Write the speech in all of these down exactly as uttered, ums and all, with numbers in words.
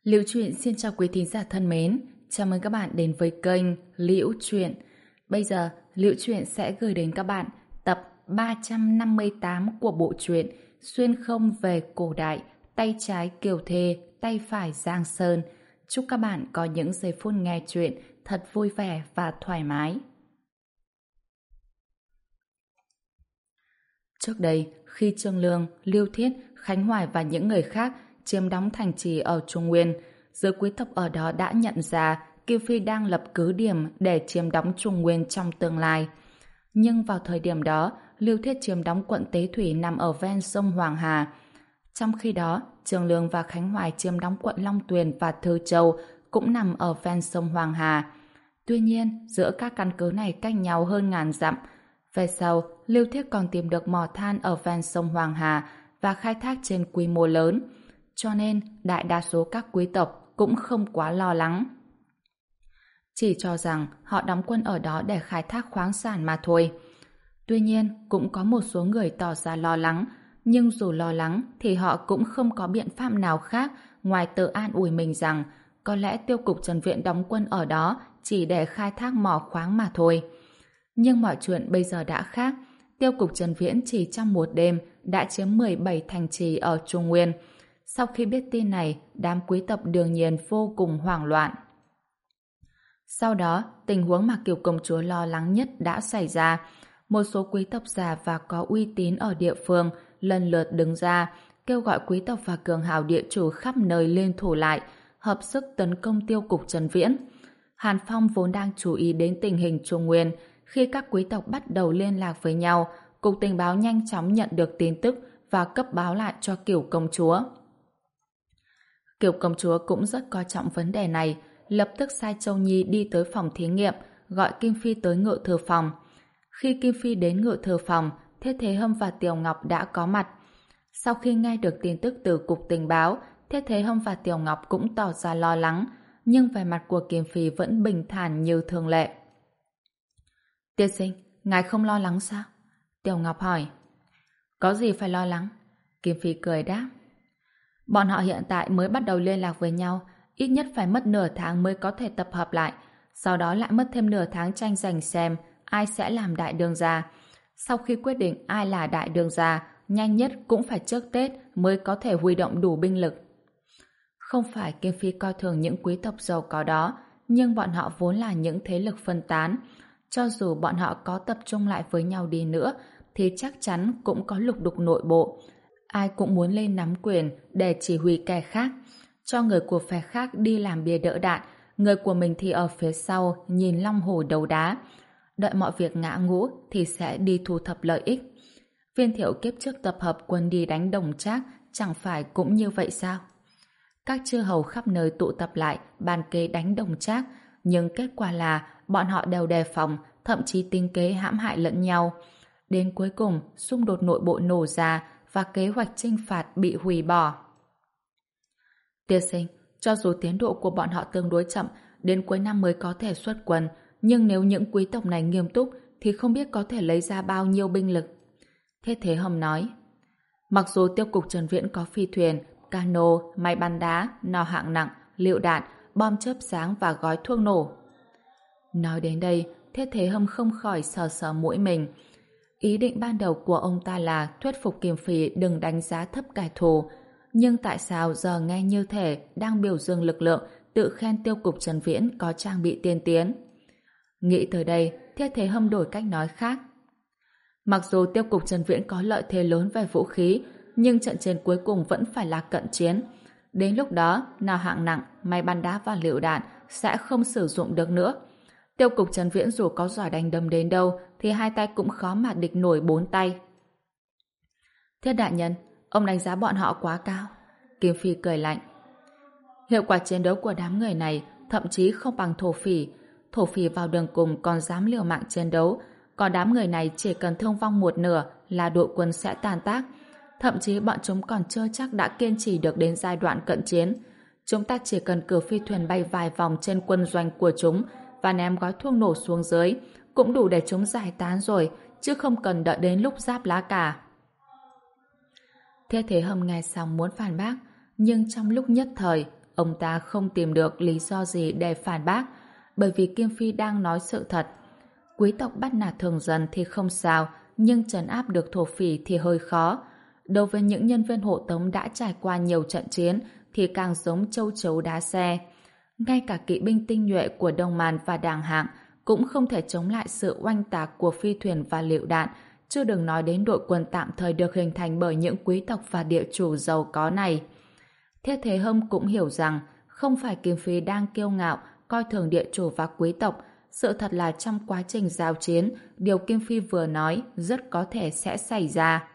Liễu Chuyện xin chào quý thính giả thân mến, chào mừng các bạn đến với kênh Liễu Chuyện. Bây giờ, Liễu Chuyện sẽ gửi đến các bạn tập ba trăm năm mươi tám của bộ truyện Xuyên không về cổ đại, tay trái Kiều Thê, tay phải Giang Sơn. Chúc các bạn có những giây phút nghe chuyện thật vui vẻ và thoải mái. Trước đây, khi Trương Lương, Lưu Thiết, Khánh Hoài và những người khác chiếm đóng thành trì ở Trung Nguyên, giới quý tộc ở đó đã nhận ra Kiều Phi đang lập cứ điểm để chiếm đóng Trung Nguyên trong tương lai. Nhưng vào thời điểm đó, Lưu Thiết chiếm đóng quận Tế Thủy nằm ở ven sông Hoàng Hà. Trong khi đó, Trương Lương và Khánh Hoài chiếm đóng quận Long Tuyền và Thư Châu cũng nằm ở ven sông Hoàng Hà. Tuy nhiên, giữa các căn cứ này cách nhau hơn ngàn dặm. Về sau, Lưu Thiết còn tìm được mỏ than ở ven sông Hoàng Hà và khai thác trên quy mô lớn. Cho nên, đại đa số các quý tộc cũng không quá lo lắng. Chỉ cho rằng họ đóng quân ở đó để khai thác khoáng sản mà thôi. Tuy nhiên, cũng có một số người tỏ ra lo lắng, nhưng dù lo lắng thì họ cũng không có biện pháp nào khác ngoài tự an ủi mình rằng có lẽ Tiêu cục Trần Viện đóng quân ở đó chỉ để khai thác mỏ khoáng mà thôi. Nhưng mọi chuyện bây giờ đã khác. Tiêu cục Trần Viễn chỉ trong một đêm đã chiếm mười bảy thành trì ở Trung Nguyên. Sau khi biết tin này, đám quý tộc đương nhiên vô cùng hoảng loạn. Sau đó, tình huống mà Kiều công chúa lo lắng nhất đã xảy ra. Một số quý tộc già và có uy tín ở địa phương lần lượt đứng ra, kêu gọi quý tộc và cường hào địa chủ khắp nơi liên thủ lại, hợp sức tấn công Tiêu cục Trần Viễn. Hàn Phong vốn đang chú ý đến tình hình Trung Nguyên. Khi các quý tộc bắt đầu liên lạc với nhau, Cục Tình báo nhanh chóng nhận được tin tức và cấp báo lại cho Kiều công chúa. Kiều công chúa cũng rất coi trọng vấn đề này, lập tức sai Châu Nhi đi tới phòng thí nghiệm, gọi Kim Phi tới ngự thư phòng. Khi Kim Phi đến ngự thư phòng, Thiết Thế Hâm và Tiểu Ngọc đã có mặt. Sau khi nghe được tin tức từ Cục Tình báo, Thiết Thế Hâm và Tiểu Ngọc cũng tỏ ra lo lắng, nhưng vẻ mặt của Kim Phi vẫn bình thản như thường lệ. Tiên sinh, ngài không lo lắng sao? Tiểu Ngọc hỏi. Có gì phải lo lắng? Kim Phi cười đáp. Bọn họ hiện tại mới bắt đầu liên lạc với nhau, ít nhất phải mất nửa tháng mới có thể tập hợp lại, sau đó lại mất thêm nửa tháng tranh giành xem ai sẽ làm đại đương gia. Sau khi quyết định ai là đại đương gia, nhanh nhất cũng phải trước Tết mới có thể huy động đủ binh lực. Không phải Kim Phi coi thường những quý tộc giàu có đó, nhưng bọn họ vốn là những thế lực phân tán. Cho dù bọn họ có tập trung lại với nhau đi nữa, thì chắc chắn cũng có lục đục nội bộ. Ai cũng muốn lên nắm quyền để chỉ huy kẻ khác, cho người của phe khác đi làm bia đỡ đạn, người của mình thì ở phía sau nhìn long hổ đấu đá. Đợi mọi việc ngã ngũ thì sẽ đi thu thập lợi ích. Viên Thiệu kiếp trước tập hợp quân đi đánh Đồng Trác chẳng phải cũng như vậy sao? Các chư hầu khắp nơi tụ tập lại bàn kế đánh Đồng Trác, nhưng kết quả là bọn họ đều đề phòng, thậm chí tính kế hãm hại lẫn nhau. Đến cuối cùng, xung đột nội bộ nổ ra và kế hoạch chinh phạt bị hủy bỏ. Tiên sinh, cho dù tiến độ của bọn họ tương đối chậm, đến cuối năm mới có thể xuất quân, nhưng nếu những quý tộc này nghiêm túc thì không biết có thể lấy ra bao nhiêu binh lực. Thế Thế Hâm nói. Mặc dù Tiêu cục Trần Viễn có phi thuyền, cano, máy bắn đá, nỏ hạng nặng, lựu đạn, bom chớp sáng và gói thuốc nổ. Nói đến đây, Thế Thế Hâm không khỏi sờ sờ mũi mình. Ý định ban đầu của ông ta là thuyết phục Kim Phi đừng đánh giá thấp kẻ thù. Nhưng tại sao giờ nghe như thể đang biểu dương lực lượng, tự khen Tiêu cục Trần Viễn có trang bị tiên tiến? Nghĩ tới đây, Thế Thế Hâm đổi cách nói khác. Mặc dù Tiêu cục Trần Viễn có lợi thế lớn về vũ khí, nhưng trận chiến cuối cùng vẫn phải là cận chiến. Đến lúc đó, nào hạng nặng, máy bắn đá và lựu đạn sẽ không sử dụng được nữa. Tiêu cục Trần Viễn dù có giỏi đánh đấm đến đâu thì hai tay cũng khó mà địch nổi bốn tay. Thiết đại nhân, ông đánh giá bọn họ quá cao. Kim Phi cười lạnh. Hiệu quả chiến đấu của đám người này thậm chí không bằng thổ phỉ. Thổ phỉ vào đường cùng còn dám liều mạng chiến đấu, còn đám người này chỉ cần thương vong một nửa là đội quân sẽ tàn tác. Thậm chí bọn chúng còn chưa chắc đã kiên trì được đến giai đoạn cận chiến. Chúng ta chỉ cần cử phi thuyền bay vài vòng trên quân doanh của chúng và ném gói thuốc nổ xuống dưới cũng đủ để chúng giải tán rồi, chứ không cần đợi đến lúc giáp lá cả. Thiết Thế Hâm nghe xong muốn phản bác, nhưng trong lúc nhất thời ông ta không tìm được lý do gì để phản bác, bởi vì Kim Phi đang nói sự thật. Quý tộc bắt nạt thường dân thì không sao, nhưng trấn áp được thổ phỉ thì hơi khó. Đối với những nhân viên hộ tống đã trải qua nhiều trận chiến thì càng giống châu chấu đá xe. Ngay cả kỵ binh tinh nhuệ của Đông Man và Đàng Hạng cũng không thể chống lại sự oanh tạc của phi thuyền và lựu đạn, chưa đừng nói đến đội quân tạm thời được hình thành bởi những quý tộc và địa chủ giàu có này. Thiết Thế Hâm cũng hiểu rằng không phải Kim Phi đang kiêu ngạo coi thường địa chủ và quý tộc. Sự thật là trong quá trình giao chiến, điều Kim Phi vừa nói rất có thể sẽ xảy ra.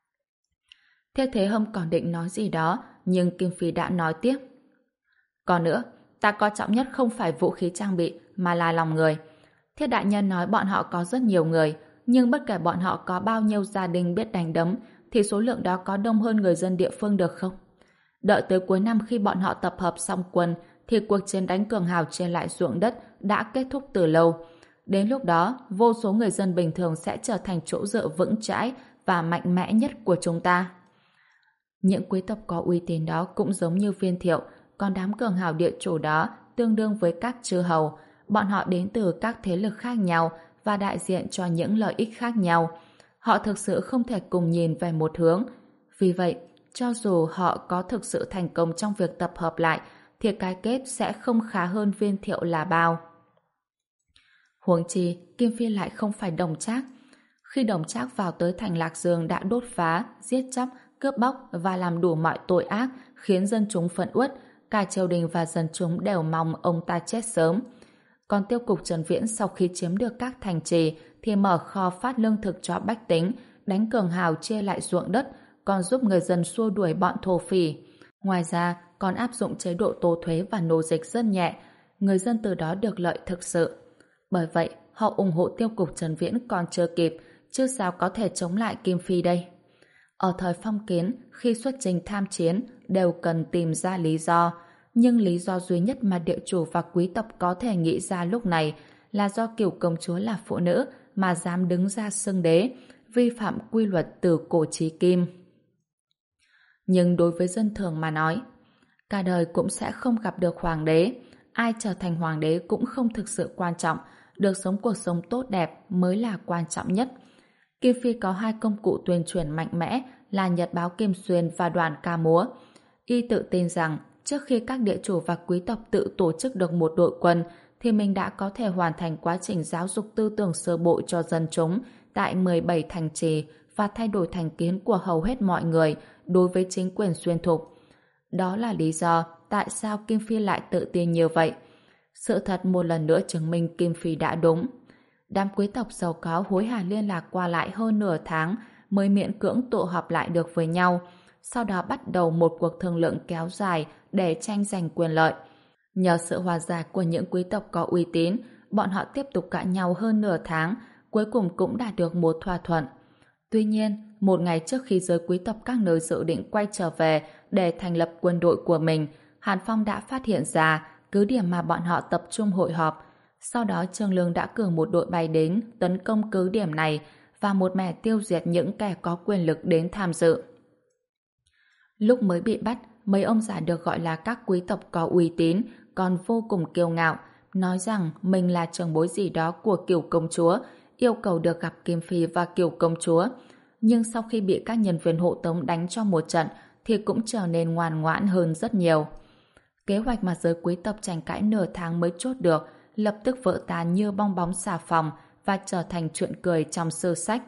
Thiết Thế Hâm còn định nói gì đó, nhưng Kim Phi đã nói tiếp. Còn nữa, ta coi trọng nhất không phải vũ khí trang bị, mà là lòng người. Thiết đại nhân nói bọn họ có rất nhiều người, nhưng bất kể bọn họ có bao nhiêu gia đình biết đánh đấm, thì số lượng đó có đông hơn người dân địa phương được không? Đợi tới cuối năm khi bọn họ tập hợp xong quân, thì cuộc chiến đánh cường hào trên lại ruộng đất đã kết thúc từ lâu. Đến lúc đó, vô số người dân bình thường sẽ trở thành chỗ dựa vững chãi và mạnh mẽ nhất của chúng ta. Những quý tộc có uy tín đó cũng giống như Viên Thiệu, còn đám cường hào địa chủ đó tương đương với các chư hầu. Bọn họ đến từ các thế lực khác nhau và đại diện cho những lợi ích khác nhau. Họ thực sự không thể cùng nhìn về một hướng. Vì vậy, cho dù họ có thực sự thành công trong việc tập hợp lại, thì cái kết sẽ không khá hơn Viên Thiệu là bao. Huống chi, Kim Phi lại không phải Đồng Trác. Khi Đồng Trác vào tới thành Lạc Dương đã đốt phá, giết chóc, cướp bóc và làm đủ mọi tội ác khiến dân chúng phẫn uất, cả triều đình và dân chúng đều mong ông ta chết sớm. Còn tiêu cục Trần Viễn sau khi chiếm được các thành trì thì mở kho phát lương thực cho bách tính, đánh cường hào chia lại ruộng đất, còn giúp người dân xua đuổi bọn thổ phỉ. Ngoài ra, còn áp dụng chế độ tô thuế và nô dịch rất nhẹ, người dân từ đó được lợi thực sự. Bởi vậy, họ ủng hộ tiêu cục Trần Viễn còn chưa kịp, chứ sao có thể chống lại Kim Phi đây. Ở thời phong kiến, khi xuất trình tham chiến, đều cần tìm ra lý do, nhưng lý do duy nhất mà địa chủ và quý tộc có thể nghĩ ra lúc này là do Cửu công chúa là phụ nữ mà dám đứng ra xưng đế, vi phạm quy luật từ cổ chí kim. Nhưng đối với dân thường mà nói, cả đời cũng sẽ không gặp được hoàng đế. Ai trở thành hoàng đế cũng không thực sự quan trọng, được sống cuộc sống tốt đẹp mới là quan trọng nhất. Kim Phi có hai công cụ tuyên truyền mạnh mẽ là Nhật báo Kim Xuyên và đoàn ca múa. Y tự tin rằng trước khi các địa chủ và quý tộc tự tổ chức được một đội quân thì mình đã có thể hoàn thành quá trình giáo dục tư tưởng sơ bộ cho dân chúng tại mười bảy thành trì và thay đổi thành kiến của hầu hết mọi người đối với chính quyền xuyên thục. Đó là lý do tại sao Kim Phi lại tự tin như vậy. Sự thật một lần nữa chứng minh Kim Phi đã đúng. Đám quý tộc giàu có hối hả liên lạc qua lại hơn nửa tháng mới miễn cưỡng tụ họp lại được với nhau, sau đó bắt đầu một cuộc thương lượng kéo dài để tranh giành quyền lợi. Nhờ sự hòa giải của những quý tộc có uy tín, bọn họ tiếp tục cãi nhau hơn nửa tháng, cuối cùng cũng đạt được một thỏa thuận. Tuy nhiên, một ngày trước khi giới quý tộc các nơi dự định quay trở về để thành lập quân đội của mình, Hàn Phong đã phát hiện ra cứ điểm mà bọn họ tập trung hội họp. Sau đó Trương Lương đã cử một đội bay đến tấn công cứ điểm này và một mẻ tiêu diệt những kẻ có quyền lực đến tham dự. Lúc mới bị bắt, mấy ông già được gọi là các quý tộc có uy tín còn vô cùng kiêu ngạo, nói rằng mình là trưởng bối gì đó của Cửu công chúa, yêu cầu được gặp Kim Phi và Cửu công chúa. Nhưng sau khi bị các nhân viên hộ tống đánh cho một trận thì cũng trở nên ngoan ngoãn hơn rất nhiều. Kế hoạch mà giới quý tộc tranh cãi nửa tháng mới chốt được lập tức vỡ tan như bong bóng xà phòng và trở thành chuyện cười trong sử sách.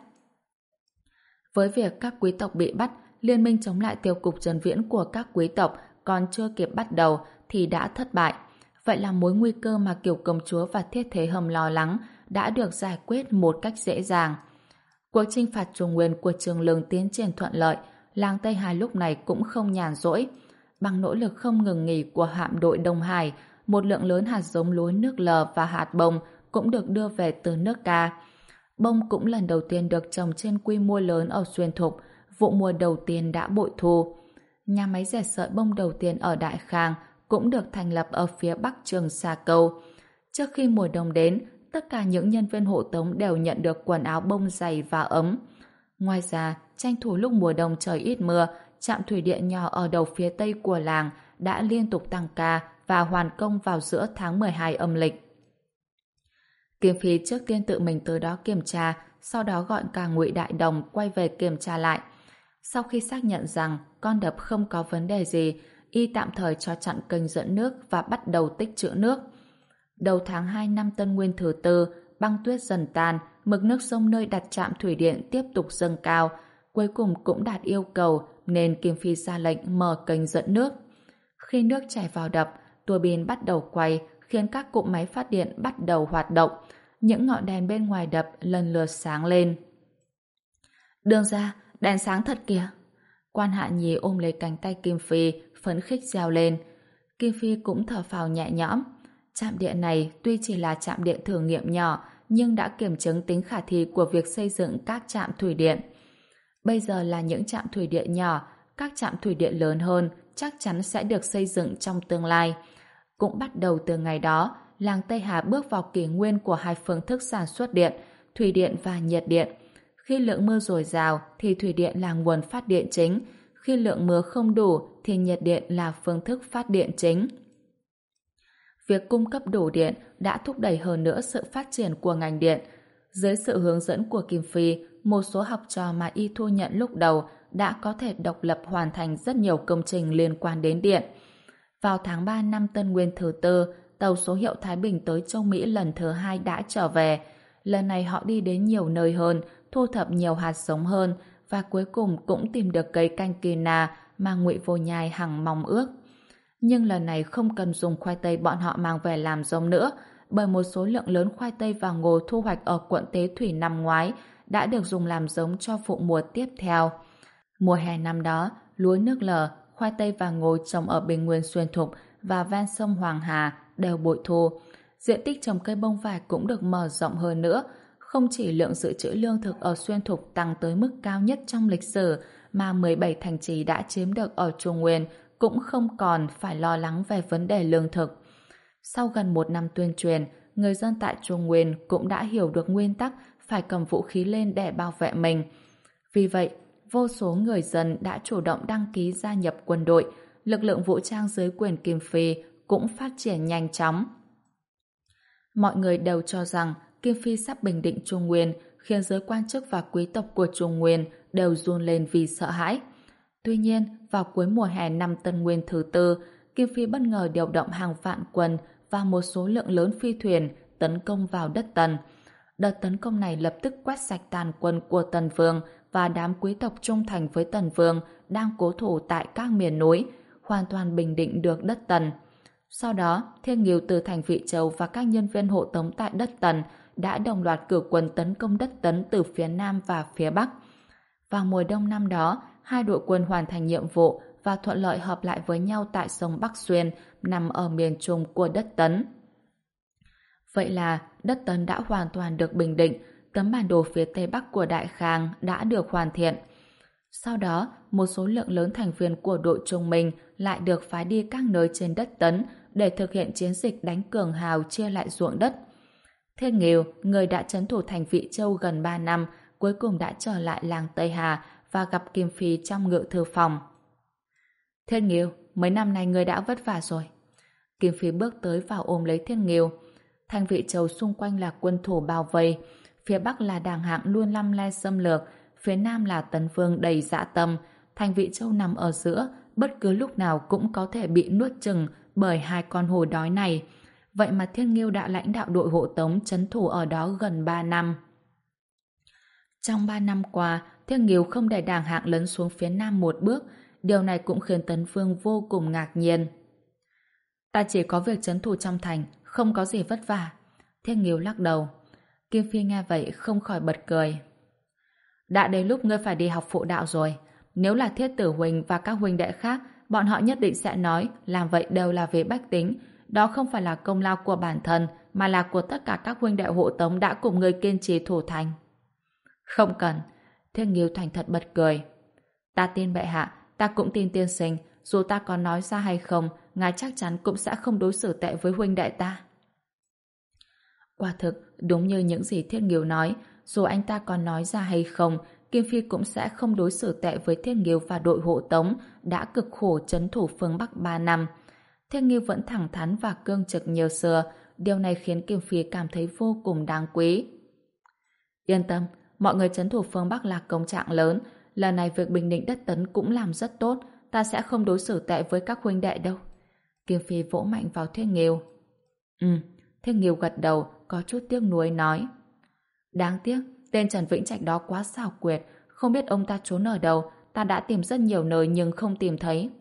Với việc các quý tộc bị bắt, liên minh chống lại tiêu cục Trần Viễn của các quý tộc còn chưa kịp bắt đầu thì đã thất bại. Vậy là mối nguy cơ mà Cửu công chúa và Thiết Thế Hâm lo lắng đã được giải quyết một cách dễ dàng. Cuộc chinh phạt Trung Nguyên của Trương Lương tiến triển thuận lợi, làng Tây Hà lúc này cũng không nhàn rỗi. Bằng nỗ lực không ngừng nghỉ của hạm đội Đông Hải, một lượng lớn hạt giống lúa nước lờ và hạt bông cũng được đưa về từ nước Ca. Bông cũng lần đầu tiên được trồng trên quy mô lớn ở Xuyên Thục, vụ mùa đầu tiên đã bội thu. Nhà máy dệt sợi bông đầu tiên ở Đại Khang cũng được thành lập ở phía bắc Trường Sa Câu. Trước khi mùa đông đến, tất cả những nhân viên hộ tống đều nhận được quần áo bông dày và ấm. Ngoài ra, tranh thủ lúc mùa đông trời ít mưa, trạm thủy điện nhỏ ở đầu phía tây của làng đã liên tục tăng ca và hoàn công vào giữa tháng mười hai âm lịch. Kim Phi trước tiên tự mình tới đó kiểm tra, sau đó gọi cả Ngụy Đại Đồng quay về kiểm tra lại. Sau khi xác nhận rằng con đập không có vấn đề gì, y tạm thời cho chặn kênh dẫn nước và bắt đầu tích trữ nước. Đầu tháng hai năm Tân Nguyên thứ tư, băng tuyết dần tan, mực nước sông nơi đặt trạm thủy điện tiếp tục dâng cao, cuối cùng cũng đạt yêu cầu nên Kim Phi ra lệnh mở kênh dẫn nước. Khi nước chảy vào đập, tua bin bắt đầu quay, khiến các cụm máy phát điện bắt đầu hoạt động. Những ngọn đèn bên ngoài đập lần lượt sáng lên. Đường ra, đèn sáng thật kìa. Quan Hạ Nhi ôm lấy cánh tay Kim Phi, phấn khích reo lên. Kim Phi cũng thở phào nhẹ nhõm. Trạm điện này tuy chỉ là trạm điện thử nghiệm nhỏ, nhưng đã kiểm chứng tính khả thi của việc xây dựng các trạm thủy điện. Bây giờ là những trạm thủy điện nhỏ, các trạm thủy điện lớn hơn chắc chắn sẽ được xây dựng trong tương lai. Cũng bắt đầu từ ngày đó, làng Tây Hà bước vào kỷ nguyên của hai phương thức sản xuất điện, thủy điện và nhiệt điện. Khi lượng mưa dồi dào thì thủy điện là nguồn phát điện chính, khi lượng mưa không đủ thì nhiệt điện là phương thức phát điện chính. Việc cung cấp đủ điện đã thúc đẩy hơn nữa sự phát triển của ngành điện. Dưới sự hướng dẫn của Kim Phi, một số học trò mà y thu nhận lúc đầu đã có thể độc lập hoàn thành rất nhiều công trình liên quan đến điện. Vào tháng ba năm Tân Nguyên thứ tư, tàu số hiệu Thái Bình tới châu Mỹ lần thứ hai đã trở về. Lần này họ đi đến nhiều nơi hơn, thu thập nhiều hạt giống hơn và cuối cùng cũng tìm được cây canh kỳ na mà Ngụy Vô Nhai hằng mong ước. Nhưng lần này không cần dùng khoai tây bọn họ mang về làm giống nữa, bởi một số lượng lớn khoai tây và ngô thu hoạch ở quận Tế Thủy năm ngoái đã được dùng làm giống cho vụ mùa tiếp theo. Mùa hè năm đó, lúa nước lờ, khoai tây và ngô trồng ở Bình Nguyên Xuyên Thục và ven sông Hoàng Hà đều bội thu. Diện tích trồng cây bông vải cũng được mở rộng hơn nữa. Không chỉ lượng dự trữ lương thực ở Xuyên Thục tăng tới mức cao nhất trong lịch sử, mà mười bảy thành trì đã chiếm được ở Trung Nguyên cũng không còn phải lo lắng về vấn đề lương thực. Sau gần một năm tuyên truyền, người dân tại Trung Nguyên cũng đã hiểu được nguyên tắc phải cầm vũ khí lên để bảo vệ mình. Vì vậy, vô số người dân đã chủ động đăng ký gia nhập quân đội, lực lượng vũ trang dưới quyền Kim Phi cũng phát triển nhanh chóng. Mọi người đều cho rằng Kim Phi sắp bình định Trung Nguyên, khiến giới quan chức và quý tộc của Trung Nguyên đều run lên vì sợ hãi. Tuy nhiên, vào cuối mùa hè năm Tân Nguyên thứ tư, Kim Phi bất ngờ điều động hàng vạn quân và một số lượng lớn phi thuyền tấn công vào đất Tần. Đợt tấn công này lập tức quét sạch tàn quân của Tần Vương và đám quý tộc trung thành với Tần Vương đang cố thủ tại các miền núi, hoàn toàn bình định được đất Tần. Sau đó, Thiên Nghiêu từ thành Vị Châu và các nhân viên hộ tống tại đất Tần đã đồng loạt cử quân tấn công đất Tấn từ phía Nam và phía Bắc. Vào mùa đông năm đó, hai đội quân hoàn thành nhiệm vụ và thuận lợi hợp lại với nhau tại sông Bắc Xuyên, nằm ở miền trung của đất Tấn. Vậy là đất Tấn đã hoàn toàn được bình định, tấm bản đồ phía Tây Bắc của Đại Khang đã được hoàn thiện. Sau đó, một số lượng lớn thành viên của đội Trung Minh lại được phái đi các nơi trên đất Tấn để thực hiện chiến dịch đánh cường hào chia lại ruộng đất. Thiên Nghiêu, người đã trấn thủ thành Vị Châu gần ba năm, cuối cùng đã trở lại làng Tây Hà và gặp Kim Phi trong ngự thư phòng. Thiên Nghiêu, mấy năm nay người đã vất vả rồi. Kim Phi bước tới vào ôm lấy Thiên Nghiêu. Thành Vị Châu xung quanh là quân thủ bao vây, phía Bắc là Đàng Hạng luôn lăm le xâm lược, phía Nam là Tấn Vương đầy dã tâm. Thành Vị Châu nằm ở giữa, bất cứ lúc nào cũng có thể bị nuốt chừng bởi hai con hổ đói này. Vậy mà Thiên Nghiêu đã lãnh đạo đội hộ tống trấn thủ ở đó gần ba năm. Trong ba năm qua, Thiên Nghiêu không để Đàng Hạng lấn xuống phía Nam một bước, điều này cũng khiến Tấn Vương vô cùng ngạc nhiên. Ta chỉ có việc trấn thủ trong thành, không có gì vất vả. Thiên Nghiêu lắc đầu. Kim Phi nghe vậy không khỏi bật cười. Đã đến lúc ngươi phải đi học phụ đạo rồi. Nếu là Thiết Tử Huỳnh và các huynh đệ khác, bọn họ nhất định sẽ nói làm vậy đều là vì bách tính. Đó không phải là công lao của bản thân, mà là của tất cả các huynh đệ hộ tống đã cùng ngươi kiên trì thủ thành. Không cần. Thiên Nghiêu thành thật bật cười. Ta tin bệ hạ, ta cũng tin tiên sinh. Dù ta có nói ra hay không, ngài chắc chắn cũng sẽ không đối xử tệ với huynh đệ ta. Quả thực, đúng như những gì Thiên Nghiêu nói, dù anh ta có nói ra hay không, Kim Phi cũng sẽ không đối xử tệ với Thiên Nghiêu và đội hộ tống đã cực khổ trấn thủ phương Bắc ba năm. Thiên Nghiêu vẫn thẳng thắn và cương trực như xưa, điều này khiến Kim Phi cảm thấy vô cùng đáng quý. Yên tâm, mọi người trấn thủ phương Bắc là công trạng lớn, lần này việc bình định đất Tấn cũng làm rất tốt, ta sẽ không đối xử tệ với các huynh đệ đâu. Kim Phi vỗ mạnh vào Thiên Nghiêu. Ừ, Thiên Nghiêu gật đầu, có chút tiếc nuối nói. Đáng tiếc, tên Trần Vĩnh Trạch đó quá xảo quyệt, không biết ông ta trốn ở đâu, ta đã tìm rất nhiều nơi nhưng không tìm thấy.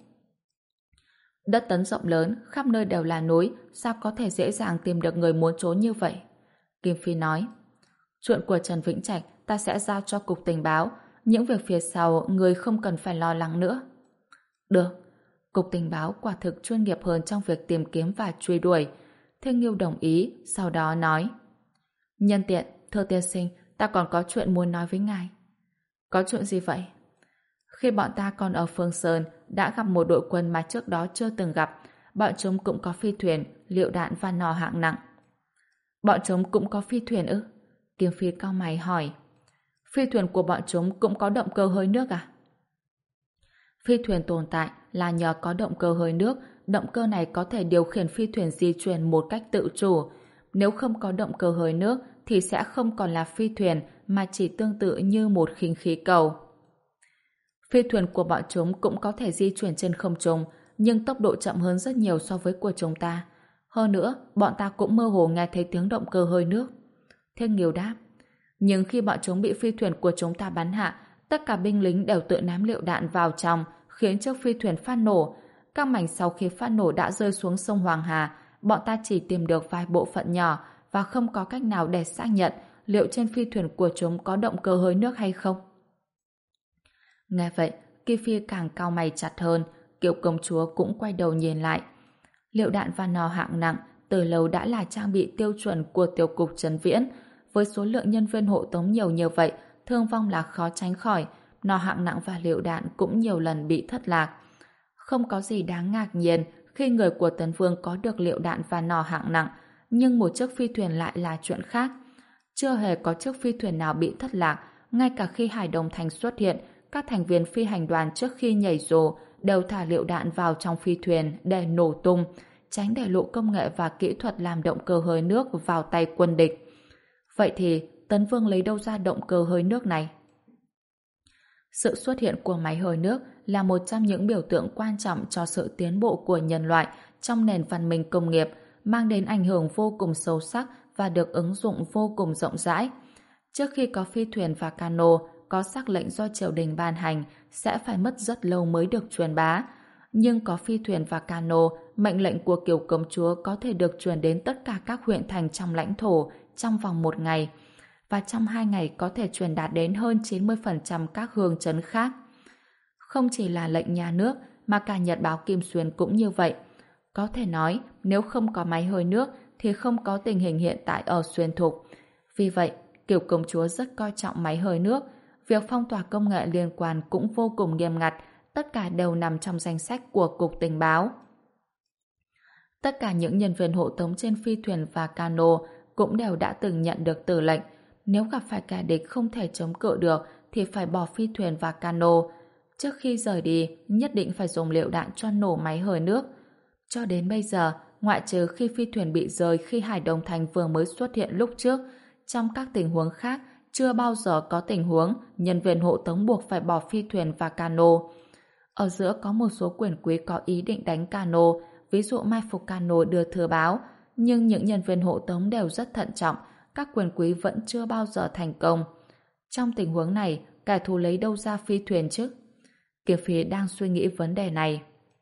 Đất Tấn rộng lớn, khắp nơi đều là núi, sao có thể dễ dàng tìm được người muốn trốn như vậy? Kim Phi nói. Chuyện của Trần Vĩnh Trạch ta sẽ giao cho cục tình báo, những việc phía sau người không cần phải lo lắng nữa. Được, cục tình báo quả thực chuyên nghiệp hơn trong việc tìm kiếm và truy đuổi. Thiên Nghiêu đồng ý, sau đó nói. Nhân tiện, thưa tiên sinh, ta còn có chuyện muốn nói với ngài. Có chuyện gì vậy? Khi bọn ta còn ở Phương Sơn, đã gặp một đội quân mà trước đó chưa từng gặp. Bọn chúng cũng có phi thuyền, lựu đạn và nỏ hạng nặng. Bọn chúng cũng có phi thuyền ư? Kim Phi cau mày hỏi. Phi thuyền của bọn chúng cũng có động cơ hơi nước à? Phi thuyền tồn tại là nhờ có động cơ hơi nước, động cơ này có thể điều khiển phi thuyền di chuyển một cách tự chủ. Nếu không có động cơ hơi nước thì sẽ không còn là phi thuyền mà chỉ tương tự như một khinh khí cầu. Phi thuyền của bọn chúng cũng có thể di chuyển trên không trung, nhưng tốc độ chậm hơn rất nhiều so với của chúng ta. Hơn nữa, bọn ta cũng mơ hồ nghe thấy tiếng động cơ hơi nước. Thiên Nghiêu đáp. Nhưng khi bọn chúng bị phi thuyền của chúng ta bắn hạ, tất cả binh lính đều tự ném lựu đạn vào trong, khiến chiếc phi thuyền phát nổ. Các mảnh sau khi phát nổ đã rơi xuống sông Hoàng Hà, bọn ta chỉ tìm được vài bộ phận nhỏ và không có cách nào để xác nhận liệu trên phi thuyền của chúng có động cơ hơi nước hay không. Nghe vậy, Kim Phi càng cau mày chặt hơn, Kiều công chúa cũng quay đầu nhìn lại. Lựu đạn và nỏ hạng nặng từ lâu đã là trang bị tiêu chuẩn của tiểu cục Trấn Viễn. Với số lượng nhân viên hộ tống nhiều như vậy, thương vong là khó tránh khỏi. Nỏ hạng nặng và lựu đạn cũng nhiều lần bị thất lạc. Không có gì đáng ngạc nhiên khi người của Tấn Vương có được lựu đạn và nỏ hạng nặng, nhưng một chiếc phi thuyền lại là chuyện khác. Chưa hề có chiếc phi thuyền nào bị thất lạc, ngay cả khi Hải Đông Thành xuất hiện, các thành viên phi hành đoàn trước khi nhảy dù đều thả lựu đạn vào trong phi thuyền để nổ tung, tránh để lộ công nghệ và kỹ thuật làm động cơ hơi nước vào tay quân địch. Vậy thì Tấn Vương lấy đâu ra động cơ hơi nước này? Sự xuất hiện của máy hơi nước là một trong những biểu tượng quan trọng cho sự tiến bộ của nhân loại trong nền văn minh công nghiệp, mang đến ảnh hưởng vô cùng sâu sắc và được ứng dụng vô cùng rộng rãi. Trước khi có phi thuyền và cano, có sắc lệnh do triều đình ban hành sẽ phải mất rất lâu mới được truyền bá. Nhưng có phi thuyền và cano, mệnh lệnh của Kiều công chúa có thể được truyền đến tất cả các huyện thành trong lãnh thổ trong vòng một ngày, và trong hai ngày có thể truyền đạt đến hơn chín mươi phần trăm các hương trấn khác. Không chỉ là lệnh nhà nước, mà cả nhật báo Kim Xuyên cũng như vậy. Có thể nói, nếu không có máy hơi nước thì không có tình hình hiện tại ở Xuyên Thục. Vì vậy, Kiều công chúa rất coi trọng máy hơi nước. Việc phong tỏa công nghệ liên quan cũng vô cùng nghiêm ngặt, tất cả đều nằm trong danh sách của Cục Tình báo. Tất cả những nhân viên hộ tống trên phi thuyền và cano cũng đều đã từng nhận được tử lệnh. Nếu gặp phải kẻ địch không thể chống cự được thì phải bỏ phi thuyền và cano. Trước khi rời đi, nhất định phải dùng lựu đạn cho nổ máy hơi nước. Cho đến bây giờ, ngoại trừ khi phi thuyền bị rơi khi Hải Đông Thành vừa mới xuất hiện lúc trước, trong các tình huống khác, chưa bao giờ có tình huống nhân viên hộ tống buộc phải bỏ phi thuyền và cano. Ở giữa có một số quyền quý có ý định đánh cano, ví dụ mai phục cano đưa thư báo, nhưng những nhân viên hộ tống đều rất thận trọng, các quyền quý vẫn chưa bao giờ thành công. Trong tình huống này, kẻ thù lấy đâu ra phi thuyền chứ? Kim Phi đang suy nghĩ vấn đề này.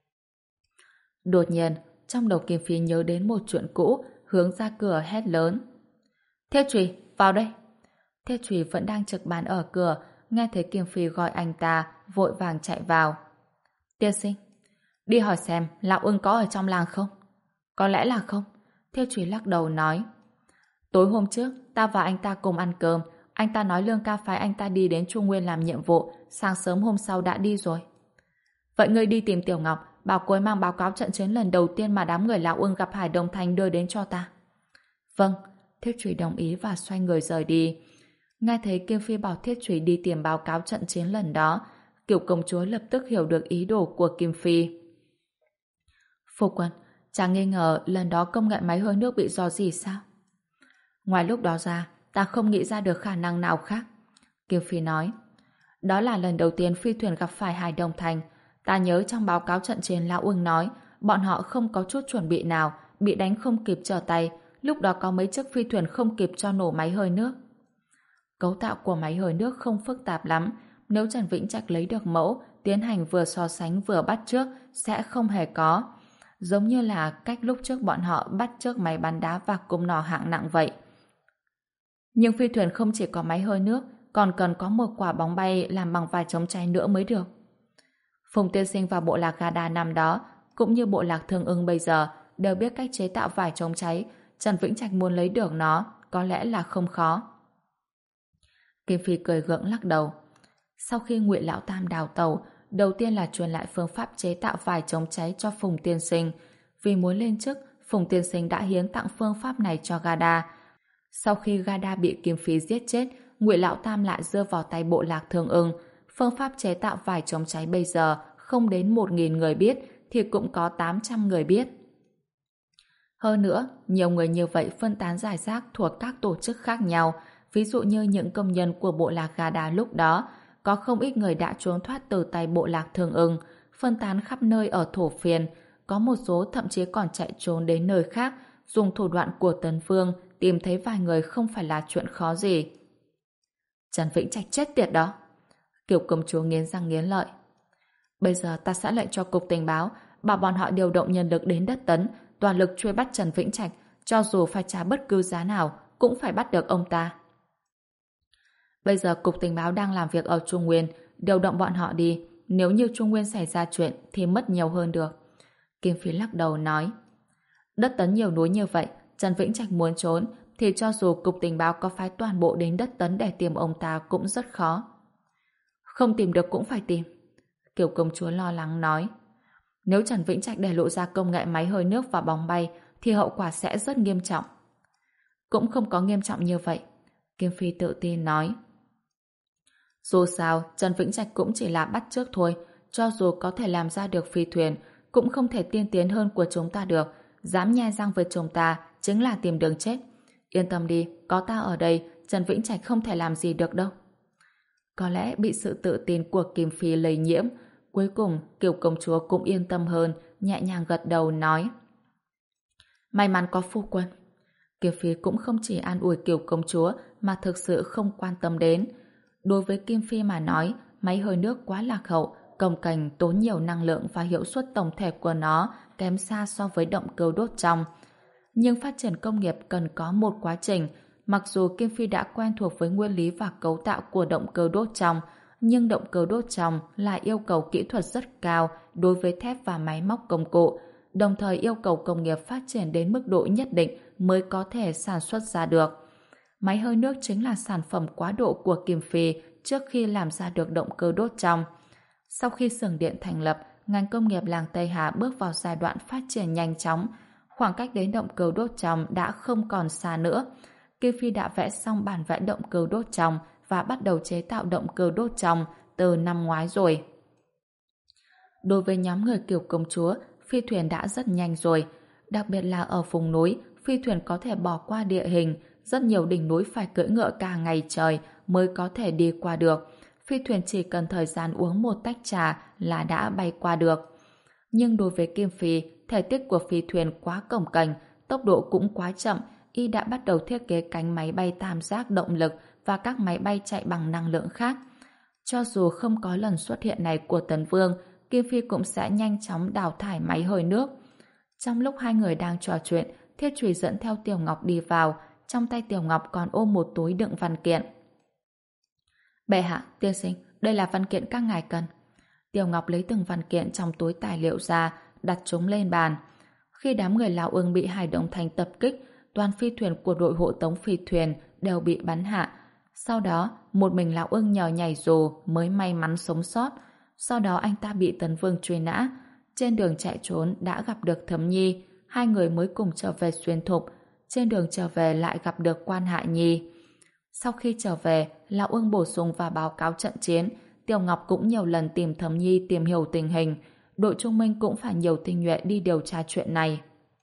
Đột nhiên, trong đầu Kim Phi nhớ đến một chuyện cũ, hướng ra cửa hét lớn. Thiết Trùy, vào đây! Thiết Trùy vẫn đang trực bàn ở cửa, nghe thấy Kim Phi gọi anh ta, vội vàng chạy vào. Tiên sinh, đi hỏi xem Lão Ưng có ở trong làng không? Có lẽ là không. Thiết Trùy lắc đầu nói. Tối hôm trước, ta và anh ta cùng ăn cơm, anh ta nói Lương Ca phái anh ta đi đến Trung Nguyên làm nhiệm vụ, sáng sớm hôm sau đã đi rồi. Vậy ngươi đi tìm Tiểu Ngọc, bảo cô ấy mang báo cáo trận chiến lần đầu tiên mà đám người Lão Ưng gặp Hải Đông Thành đưa đến cho ta. Vâng, Thiết Trùy đồng ý và xoay người rời đi. Nghe thấy Kim Phi bảo Thiết Trùy đi tìm báo cáo trận chiến lần đó, Kiều công chúa lập tức hiểu được ý đồ của Kim Phi. Phu quân, chàng nghi ngờ lần đó công nghệ máy hơi nước bị rò rỉ sao? Ngoài lúc đó ra, ta không nghĩ ra được khả năng nào khác. Kim Phi nói, đó là lần đầu tiên phi thuyền gặp phải Hải Đông Thành. Ta nhớ trong báo cáo trận chiến Lão Ưng nói, bọn họ không có chút chuẩn bị nào, bị đánh không kịp trở tay, lúc đó có mấy chiếc phi thuyền không kịp cho nổ máy hơi nước. Cấu tạo của máy hơi nước không phức tạp lắm, nếu Trần Vĩnh Trạch lấy được mẫu, tiến hành vừa so sánh vừa bắt chước sẽ không hề có. Giống như là cách lúc trước bọn họ bắt chước máy bắn đá và cung nỏ hạng nặng vậy. Nhưng phi thuyền không chỉ có máy hơi nước, còn cần có một quả bóng bay làm bằng vải chống cháy nữa mới được. Phùng Tiên Sinh và bộ lạc Gada năm đó, cũng như bộ lạc Thương Ưng bây giờ, đều biết cách chế tạo vải chống cháy. Trần Vĩnh Trạch muốn lấy được nó, có lẽ là không khó. Kim Phi cười gượng lắc đầu. Sau khi Ngụy Lão Tam đào tẩu, đầu tiên là truyền lại phương pháp chế tạo vải chống cháy cho Phùng Tiên Sinh. Vì muốn lên chức, Phùng Tiên Sinh đã hiến tặng phương pháp này cho Gada. Sau khi Gada bị Kim Phi giết chết, Ngụy Lão Tam lại rơi vào tay bộ lạc Thương Ưng. Phương pháp chế tạo vải chống cháy bây giờ không đến một nghìn người biết thì cũng có tám trăm người biết. Hơn nữa, nhiều người như vậy phân tán rải rác thuộc các tổ chức khác nhau. Ví dụ như những công nhân của bộ lạc Gada lúc đó, có không ít người đã trốn thoát từ tay bộ lạc Thương Ưng, phân tán khắp nơi ở thổ phiên. Có một số thậm chí còn chạy trốn đến nơi khác, dùng thủ đoạn của Tấn Vương tìm thấy vài người không phải là chuyện khó gì. Trần Vĩnh Trạch chết tiệt đó. Kiều công chúa nghiến răng nghiến lợi. Bây giờ ta sẽ lệnh cho cục tình báo bảo bọn họ điều động nhân lực đến đất Tấn, toàn lực truy bắt Trần Vĩnh Trạch, cho dù phải trả bất cứ giá nào cũng phải bắt được ông ta. Bây giờ cục tình báo đang làm việc ở Trung Nguyên, điều động bọn họ đi, nếu như Trung Nguyên xảy ra chuyện thì mất nhiều hơn được. Kim Phi lắc đầu nói, đất Tấn nhiều núi như vậy, Trần Vĩnh Trạch muốn trốn thì cho dù cục tình báo có phái toàn bộ đến đất Tấn để tìm ông ta cũng rất khó. Không tìm được cũng phải tìm. Kiều công chúa lo lắng nói, nếu Trần Vĩnh Trạch để lộ ra công nghệ máy hơi nước và bóng bay thì hậu quả sẽ rất nghiêm trọng. Cũng không có nghiêm trọng như vậy. Kim Phi tự tin nói, dù sao Trần Vĩnh Trạch cũng chỉ là bắt chước thôi, cho dù có thể làm ra được phi thuyền cũng không thể tiên tiến hơn của chúng ta được. Dám nhai răng với chúng ta chính là tìm đường chết. Yên tâm đi, có ta ở đây, Trần Vĩnh Trạch không thể làm gì được đâu. Có lẽ bị sự tự tin của Kim Phi lây nhiễm, cuối cùng Kiều công chúa cũng yên tâm hơn, nhẹ nhàng gật đầu nói, may mắn có phu quân. Kim Phi cũng không chỉ an ủi Kiều công chúa mà thực sự không quan tâm đến. Đối với Kim Phi mà nói, máy hơi nước quá lạc hậu, cồng kềnh, tốn nhiều năng lượng và hiệu suất tổng thể của nó kém xa so với động cơ đốt trong. Nhưng phát triển công nghiệp cần có một quá trình. Mặc dù Kim Phi đã quen thuộc với nguyên lý và cấu tạo của động cơ đốt trong, nhưng động cơ đốt trong lại yêu cầu kỹ thuật rất cao đối với thép và máy móc công cụ, đồng thời yêu cầu công nghiệp phát triển đến mức độ nhất định mới có thể sản xuất ra được. Máy hơi nước chính là sản phẩm quá độ của Kim Phi trước khi làm ra được động cơ đốt trong. Sau khi xưởng điện thành lập, ngành công nghiệp làng Tây Hà bước vào giai đoạn phát triển nhanh chóng. Khoảng cách đến động cơ đốt trong đã không còn xa nữa. Kim Phi đã vẽ xong bản vẽ động cơ đốt trong và bắt đầu chế tạo động cơ đốt trong từ năm ngoái rồi. Đối với nhóm người Kiều công chúa, phi thuyền đã rất nhanh rồi. Đặc biệt là ở vùng núi, phi thuyền có thể bỏ qua địa hình, rất nhiều đỉnh núi phải cưỡi ngựa cả ngày trời mới có thể đi qua được. Phi thuyền chỉ cần thời gian uống một tách trà là đã bay qua được. Nhưng đối với Kim Phi, thể tích của phi thuyền quá cồng kềnh, tốc độ cũng quá chậm, y đã bắt đầu thiết kế cánh máy bay tam giác động lực và các máy bay chạy bằng năng lượng khác. Cho dù không có lần xuất hiện này của Tấn Vương, Kim Phi cũng sẽ nhanh chóng đào thải máy hơi nước. Trong lúc hai người đang trò chuyện, Thiết Trùy dẫn theo Tiểu Ngọc đi vào, trong tay Tiểu Ngọc còn ôm một túi đựng văn kiện. Bệ hạ, tiên sinh, đây là văn kiện các ngài cần. Tiểu Ngọc lấy từng văn kiện trong túi tài liệu ra, đặt chúng lên bàn. Khi đám người Lão Ưng bị Hải Đông Thành tập kích, toàn phi thuyền của đội hộ tống phi thuyền đều bị bắn hạ. Sau đó, một mình Lão Ưng nhờ nhảy dù mới may mắn sống sót. Sau đó anh ta bị Tấn Vương truy nã. Trên đường chạy trốn đã gặp được Thấm Nhi, hai người mới cùng trở về Xuyên Thục. Trên đường trở về lại gặp được Quan Hạ Nhi. Sau khi trở về, Lão Ưng bổ sung và báo cáo trận chiến. Tiểu Ngọc cũng nhiều lần tìm Thẩm Nhi tìm hiểu tình hình. Đội Trung Minh cũng phải nhiều tinh nhuệ đi điều tra chuyện này.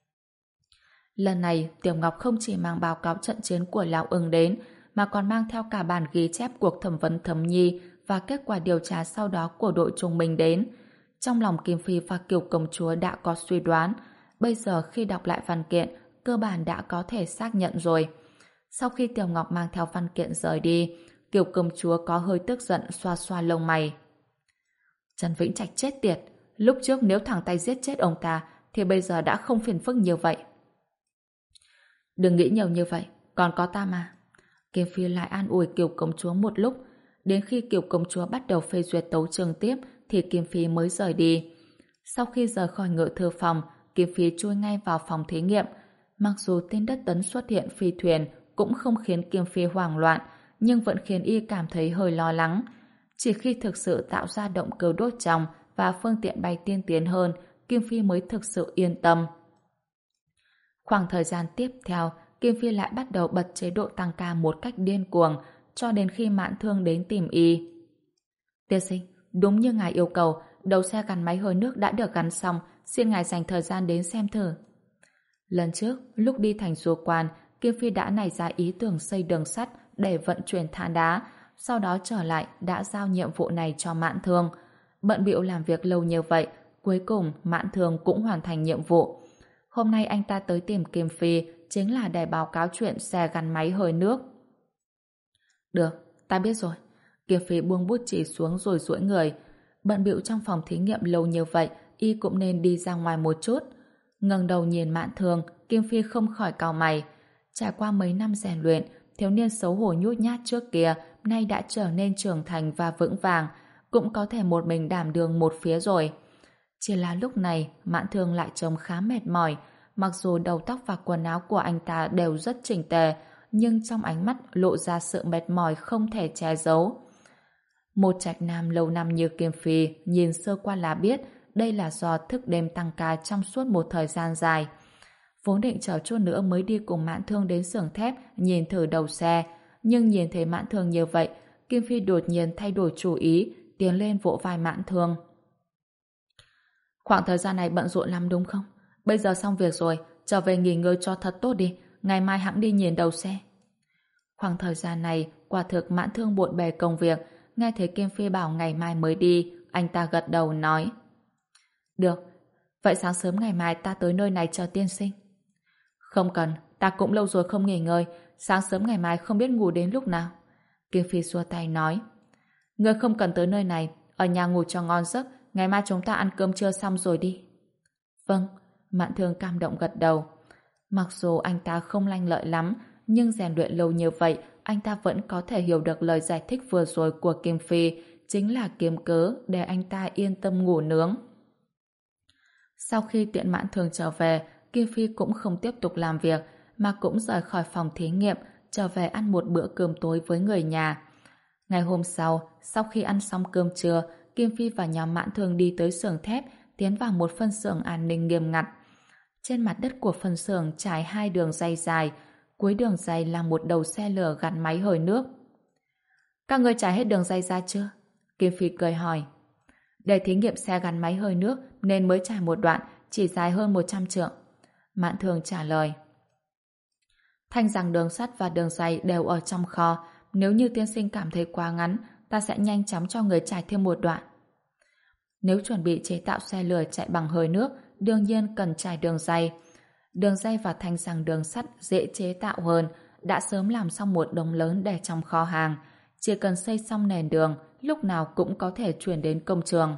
Lần này, Tiểu Ngọc không chỉ mang báo cáo trận chiến của Lão Ưng đến, mà còn mang theo cả bản ghi chép cuộc thẩm vấn Thẩm Nhi và kết quả điều tra sau đó của đội Trung Minh đến. Trong lòng Kim Phi và Kiều Công Chúa đã có suy đoán. Bây giờ khi đọc lại văn kiện, cơ bản đã có thể xác nhận rồi. Sau khi Tiểu Ngọc mang theo văn kiện rời đi, Kiều Công Chúa có hơi tức giận xoa xoa lông mày. Trần Vĩnh Trạch chết tiệt. Lúc trước nếu thẳng tay giết chết ông ta, thì bây giờ đã không phiền phức như vậy. Đừng nghĩ nhiều như vậy, còn có ta mà. Kim Phi lại an ủi Kiều Công Chúa một lúc. Đến khi Kiều Công Chúa bắt đầu phê duyệt tấu chương tiếp, thì Kim Phi mới rời đi. Sau khi rời khỏi ngự thư phòng, Kim Phi chui ngay vào phòng thí nghiệm. Mặc dù tên Đất Tấn xuất hiện phi thuyền cũng không khiến Kim Phi hoảng loạn, nhưng vẫn khiến y cảm thấy hơi lo lắng. Chỉ khi thực sự tạo ra động cơ đốt trong và phương tiện bay tiên tiến hơn, Kim Phi mới thực sự yên tâm. Khoảng thời gian tiếp theo, Kim Phi lại bắt đầu bật chế độ tăng ca một cách điên cuồng, cho đến khi Mạn Thương đến tìm y. Tiên sinh, đúng như ngài yêu cầu, đầu xe gắn máy hơi nước đã được gắn xong, xin ngài dành thời gian đến xem thử. Lần trước, lúc đi thành Du Quan, Kim Phi đã nảy ra ý tưởng xây đường sắt để vận chuyển than đá, sau đó trở lại đã giao nhiệm vụ này cho Mạn Thương. Bận bịu làm việc lâu như vậy, cuối cùng Mạn Thương cũng hoàn thành nhiệm vụ. Hôm nay anh ta tới tìm Kim Phi chính là để báo cáo chuyện xe gắn máy hơi nước. Được, ta biết rồi. Kim Phi buông bút chì xuống rồi duỗi người. Bận bịu trong phòng thí nghiệm lâu như vậy, y cũng nên đi ra ngoài một chút. Ngẩng đầu nhìn Mạn Thương, Kim Phi không khỏi cau mày. Trải qua mấy năm rèn luyện, thiếu niên xấu hổ nhút nhát trước kia nay đã trở nên trưởng thành và vững vàng, cũng có thể một mình đảm đương một phía rồi. Chỉ là lúc này, Mạn Thương lại trông khá mệt mỏi. Mặc dù đầu tóc và quần áo của anh ta đều rất chỉnh tề, nhưng trong ánh mắt lộ ra sự mệt mỏi không thể che giấu. Một trạch nam lâu năm như Kim Phi nhìn sơ qua là biết đây là do thức đêm tăng ca trong suốt một thời gian dài. Vốn định chờ chút nữa mới đi cùng Mạn Thương đến xưởng thép nhìn thử đầu xe, nhưng nhìn thấy Mạn Thương như vậy, Kim Phi đột nhiên thay đổi chủ ý, tiến lên vỗ vai Mạn Thương. Khoảng thời gian này bận rộn lắm đúng không? Bây giờ xong việc rồi, trở về nghỉ ngơi cho thật tốt đi, ngày mai hẵng đi nhìn đầu xe. Khoảng thời gian này, quả thực Mạn Thương bộn bề công việc, nghe thấy Kim Phi bảo ngày mai mới đi, anh ta gật đầu nói. Được, vậy sáng sớm ngày mai ta tới nơi này chờ tiên sinh. Không cần, ta cũng lâu rồi không nghỉ ngơi, sáng sớm ngày mai không biết ngủ đến lúc nào. Kim Phi xua tay nói. Ngươi không cần tới nơi này, ở nhà ngủ cho ngon giấc, ngày mai chúng ta ăn cơm trưa xong rồi đi. Vâng, Mạn Thương cảm động gật đầu. Mặc dù anh ta không lanh lợi lắm, nhưng rèn luyện lâu như vậy, anh ta vẫn có thể hiểu được lời giải thích vừa rồi của Kim Phi, chính là kiếm cớ để anh ta yên tâm ngủ nướng. Sau khi tiện Mạn Thương trở về, Kim Phi cũng không tiếp tục làm việc, mà cũng rời khỏi phòng thí nghiệm, trở về ăn một bữa cơm tối với người nhà. Ngày hôm sau, sau khi ăn xong cơm trưa, Kim Phi và nhóm Mạn Thương đi tới xưởng thép, tiến vào một phân xưởng an ninh nghiêm ngặt. Trên mặt đất của phân xưởng trải hai đường ray dài, cuối đường ray là một đầu xe lửa gắn máy hơi nước. Các người trải hết đường ray ra chưa? Kim Phi cười hỏi. Để thí nghiệm xe gắn máy hơi nước nên mới trải một đoạn, chỉ dài hơn một trăm trượng. Mạn Thương trả lời. Thanh rằng đường sắt và đường ray đều ở trong kho, nếu như tiên sinh cảm thấy quá ngắn, ta sẽ nhanh chóng cho người trải thêm một đoạn. Nếu chuẩn bị chế tạo xe lửa chạy bằng hơi nước, đương nhiên cần trải đường ray. Đường ray và thanh rằng đường sắt dễ chế tạo hơn, đã sớm làm xong một đống lớn để trong kho hàng. Chỉ cần xây xong nền đường, lúc nào cũng có thể chuyển đến công trường.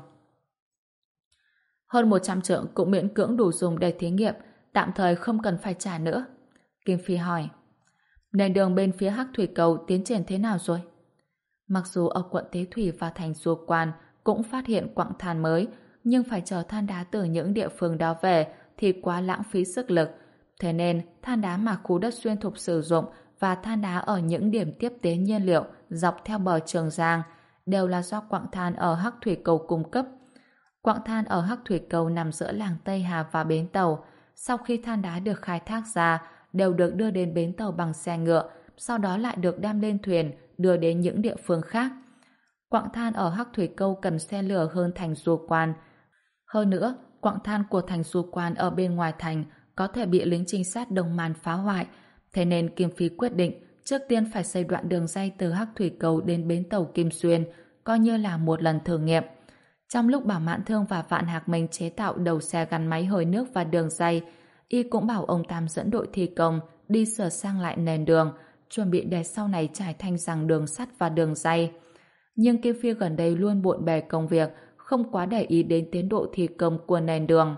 Hơn một trăm trượng cũng miễn cưỡng đủ dùng để thí nghiệm, tạm thời không cần phải trả nữa. Kim Phi hỏi. Nền đường bên phía Hắc Thủy Cầu tiến triển thế nào rồi? Mặc dù ở quận Tế Thủy và thành Du Quan cũng phát hiện quặng than mới, nhưng phải chờ than đá từ những địa phương đó về thì quá lãng phí sức lực. Thế nên, than đá mà khu đất xuyên thục sử dụng và than đá ở những điểm tiếp tế nhiên liệu dọc theo bờ Trường Giang đều là do quặng than ở Hắc Thủy Cầu cung cấp. Quặng than ở Hắc Thủy Cầu nằm giữa làng Tây Hà và bến tàu. Sau khi than đá được khai thác ra, đều được đưa đến bến tàu bằng xe ngựa, sau đó lại được đem lên thuyền, đưa đến những địa phương khác. Quặng than ở Hắc Thủy Câu cần xe lửa hơn thành Du Quan. Hơn nữa, quặng than của thành Du Quan ở bên ngoài thành có thể bị lính trinh sát Đông Man phá hoại, thế nên Kim Phi quyết định trước tiên phải xây đoạn đường ray từ Hắc Thủy Cầu đến bến tàu Kim Xuyên, coi như là một lần thử nghiệm. Trong lúc bảo Mạn Thương và Vạn Hạc Minh chế tạo đầu xe gắn máy hơi nước và đường ray, y cũng bảo ông Tam dẫn đội thi công đi sửa sang lại nền đường, chuẩn bị để sau này trải thành rằng đường sắt và đường ray. Nhưng Kim Phi gần đây luôn bộn bề công việc, không quá để ý đến tiến độ thi công của nền đường.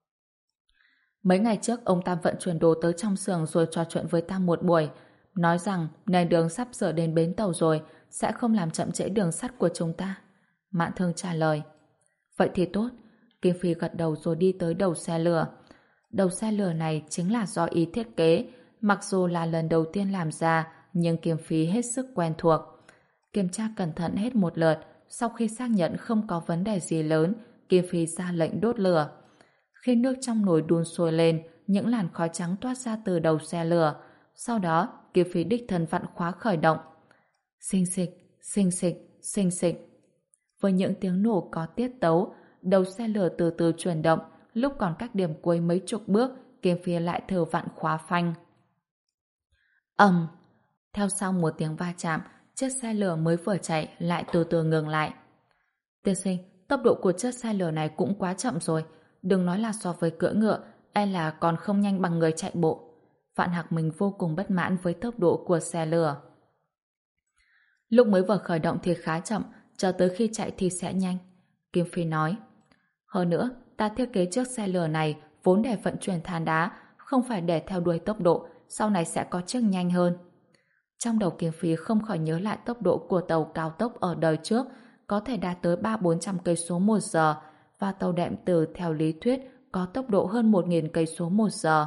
Mấy ngày trước, ông Tam vận chuyển đồ tới trong xưởng rồi trò chuyện với Tam một buổi, nói rằng nền đường sắp sửa đến bến tàu rồi, sẽ không làm chậm trễ đường sắt của chúng ta. Mạn Thương trả lời. Vậy thì tốt. Kim Phi gật đầu rồi đi tới đầu xe lửa. Đầu xe lửa này chính là do ý thiết kế, mặc dù là lần đầu tiên làm ra, nhưng Kim Phi hết sức quen thuộc. Kiểm tra cẩn thận hết một lượt, sau khi xác nhận không có vấn đề gì lớn, Kim Phi ra lệnh đốt lửa. Khi nước trong nồi đun sôi lên, những làn khói trắng toát ra từ đầu xe lửa. Sau đó, Kim Phi đích thân vặn khóa khởi động. Xinh xịch, xinh xịch, xinh xịch. Với những tiếng nổ có tiết tấu, đầu xe lửa từ từ chuyển động, lúc còn cách điểm cuối mấy chục bước, Kim Phi lại thử vặn khóa phanh. Ầm! Theo sau một tiếng va chạm, chiếc xe lửa mới vừa chạy lại từ từ ngừng lại. Tiên sinh, tốc độ của chiếc xe lửa này cũng quá chậm rồi, đừng nói là so với cưỡi ngựa, e là còn không nhanh bằng người chạy bộ. Vạn Hạc Minh vô cùng bất mãn với tốc độ của xe lửa. Lúc mới vừa khởi động thì khá chậm, chờ tới khi chạy thì sẽ nhanh. Kim Phi nói. Hơn nữa, ta thiết kế chiếc xe lửa này vốn để vận chuyển than đá, không phải để theo đuổi tốc độ, sau này sẽ có chiếc nhanh hơn. Trong đầu Kim Phi không khỏi nhớ lại tốc độ của tàu cao tốc ở đời trước, có thể đạt tới ba bốn trăm cây số một giờ, và tàu đệm từ theo lý thuyết có tốc độ hơn một nghìn cây số một giờ.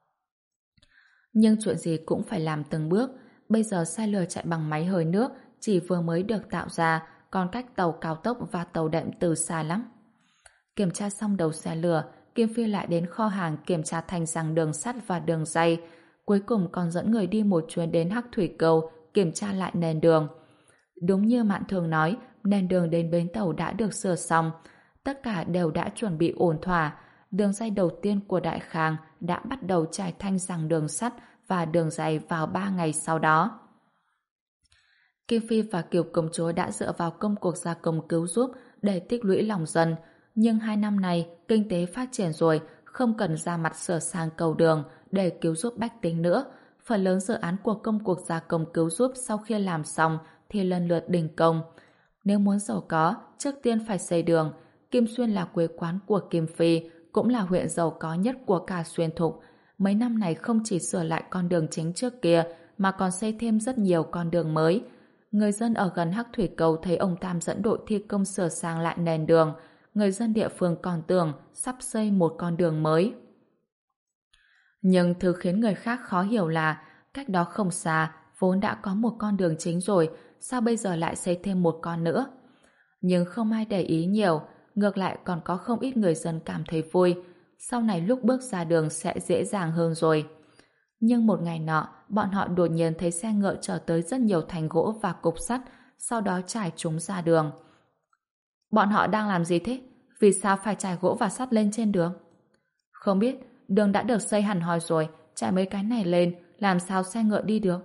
Nhưng chuyện gì cũng phải làm từng bước, bây giờ xe lửa chạy bằng máy hơi nước chỉ vừa mới được tạo ra, còn cách tàu cao tốc và tàu đệm từ xa lắm. Kiểm tra xong đầu xe lửa, Kim Phi lại đến kho hàng kiểm tra thành rằng đường sắt và đường ray, cuối cùng còn dẫn người đi một chuyến đến Hắc Thủy Cầu kiểm tra lại nền đường. Đúng như Mạn Thường nói, nền đường đến bến tàu đã được sửa xong, tất cả đều đã chuẩn bị ổn thỏa. Đường ray đầu tiên của Đại Khang đã bắt đầu trải thanh rằng đường sắt và đường ray vào ba ngày sau đó. Kim Phi và Kiều Công Chúa đã dựa vào công cuộc gia công cứu giúp để tích lũy lòng dân, nhưng hai năm nay kinh tế phát triển rồi, không cần ra mặt sửa sang cầu đường để cứu giúp bách tính nữa. Phần lớn dự án của công cuộc gia công cứu giúp sau khi làm xong thì lần lượt đình công. Nếu muốn giàu có, trước tiên phải xây đường. Kim Xuyên là quê quán của Kim Phi, cũng là huyện giàu có nhất của cả Xuyên Thục. Mấy năm này không chỉ sửa lại con đường chính trước kia, mà còn xây thêm rất nhiều con đường mới. Người dân ở gần Hắc Thủy Cầu thấy ông Tam dẫn đội thi công sửa sang lại nền đường. Người dân địa phương còn tưởng sắp xây một con đường mới. Nhưng thứ khiến người khác khó hiểu là cách đó không xa, vốn đã có một con đường chính rồi, sao bây giờ lại xây thêm một con nữa? Nhưng không ai để ý nhiều, ngược lại còn có không ít người dân cảm thấy vui. Sau này lúc bước ra đường sẽ dễ dàng hơn rồi. Nhưng một ngày nọ, bọn họ đột nhiên thấy xe ngựa chở tới rất nhiều thành gỗ và cục sắt, sau đó trải chúng ra đường. Bọn họ đang làm gì thế? Vì sao phải trải gỗ và sắt lên trên đường? Không biết, đường đã được xây hẳn hoi rồi, trải mấy cái này lên, làm sao xe ngựa đi được?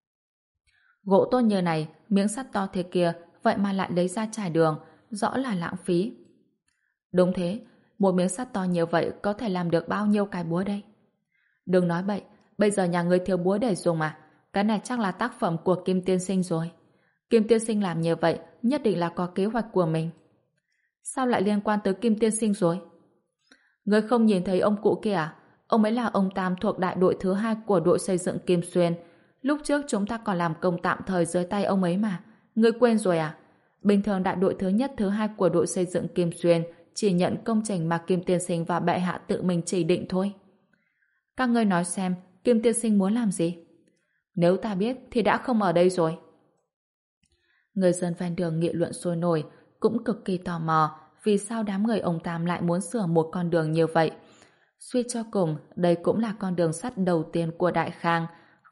Gỗ tốt như này, miếng sắt to thế kia, vậy mà lại lấy ra trải đường, rõ là lãng phí. Đúng thế, một miếng sắt to như vậy có thể làm được bao nhiêu cái búa đây? Đừng nói bậy, bây giờ nhà ngươi thiếu búa để dùng mà, cái này chắc là tác phẩm của Kim Tiên Sinh rồi. Kim Tiên Sinh làm như vậy, nhất định là có kế hoạch của mình. Sao lại liên quan tới Kim Tiên Sinh rồi? Ngươi không nhìn thấy ông cụ kia à? Ông ấy là ông Tam thuộc đại đội thứ hai của đội xây dựng Kim Xuyên. Lúc trước chúng ta còn làm công tạm thời dưới tay ông ấy mà. Ngươi quên rồi à? Bình thường đại đội thứ nhất, thứ hai của đội xây dựng Kim Xuyên chỉ nhận công trình mà Kim Tiên Sinh và bệ hạ tự mình chỉ định thôi. Các ngươi nói xem, Kim Tiên Sinh muốn làm gì? Nếu ta biết thì đã không ở đây rồi. Người dân ven đường nghị luận sôi nổi, cũng cực kỳ tò mò vì sao đám người ông Tam lại muốn sửa một con đường như vậy. Suy cho cùng, đây cũng là con đường sắt đầu tiên của Đại Khang.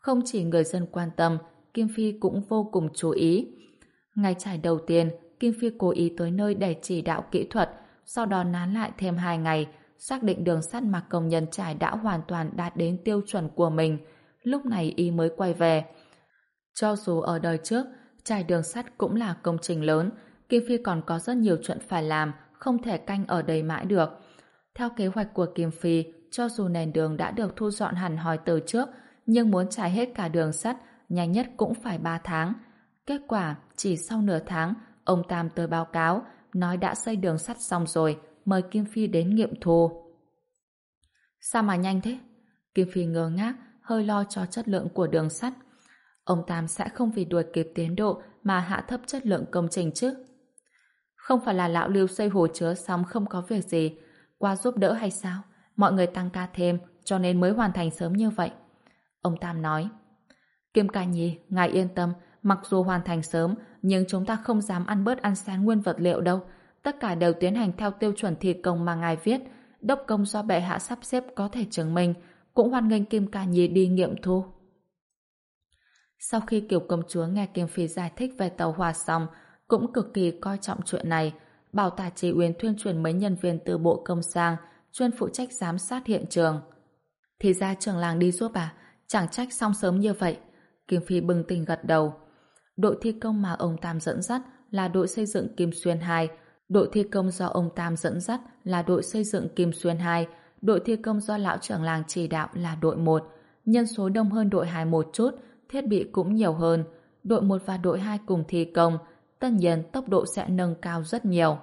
Không chỉ người dân quan tâm, Kim Phi cũng vô cùng chú ý. Ngày trải đầu tiên, Kim Phi cố ý tới nơi để chỉ đạo kỹ thuật, sau đó nán lại thêm hai ngày, xác định đường sắt mà công nhân trải đã hoàn toàn đạt đến tiêu chuẩn của mình. Lúc này y mới quay về. Cho dù ở đời trước, trải đường sắt cũng là công trình lớn, Kim Phi còn có rất nhiều chuyện phải làm, không thể canh ở đây mãi được. Theo kế hoạch của Kim Phi, cho dù nền đường đã được thu dọn hẳn hoi từ trước, nhưng muốn trải hết cả đường sắt, nhanh nhất cũng phải ba tháng. Kết quả, chỉ sau nửa tháng, ông Tam tới báo cáo, nói đã xây đường sắt xong rồi, mời Kim Phi đến nghiệm thu. Sao mà nhanh thế? Kim Phi ngơ ngác, hơi lo cho chất lượng của đường sắt. Ông Tam sẽ không vì đuổi kịp tiến độ mà hạ thấp chất lượng công trình chứ? Không phải là lão Lưu xây hồ chứa xong không có việc gì, qua giúp đỡ hay sao? Mọi người tăng ca thêm, cho nên mới hoàn thành sớm như vậy. Ông Tam nói. Kim Ca Nhi, ngài yên tâm, mặc dù hoàn thành sớm, nhưng chúng ta không dám ăn bớt ăn sáng nguyên vật liệu đâu. Tất cả đều tiến hành theo tiêu chuẩn thi công mà ngài viết. Đốc công do bệ hạ sắp xếp có thể chứng minh, cũng hoan nghênh Kim Ca Nhi đi nghiệm thu. Sau khi Kiều công chúa nghe Kim Phi giải thích về tàu hỏa xong, cũng cực kỳ coi trọng chuyện này, bảo Tả Chỉ Uyên tuyên truyền mấy nhân viên từ bộ công sang, chuyên phụ trách giám sát hiện trường. Thì ra trưởng làng đi giúp à, chẳng trách xong sớm như vậy. Kim Phi bừng tỉnh gật đầu. Đội thi công mà ông Tam dẫn dắt là đội xây dựng Kim Xuyên hai, đội thi công do ông Tam dẫn dắt là đội xây dựng Kim Xuyên hai, đội thi công do lão trưởng làng chỉ đạo là đội một. Nhân số đông hơn đội hai một chút, thiết bị cũng nhiều hơn. Đội một và đội hai cùng thi công, tất nhiên tốc độ sẽ nâng cao rất nhiều.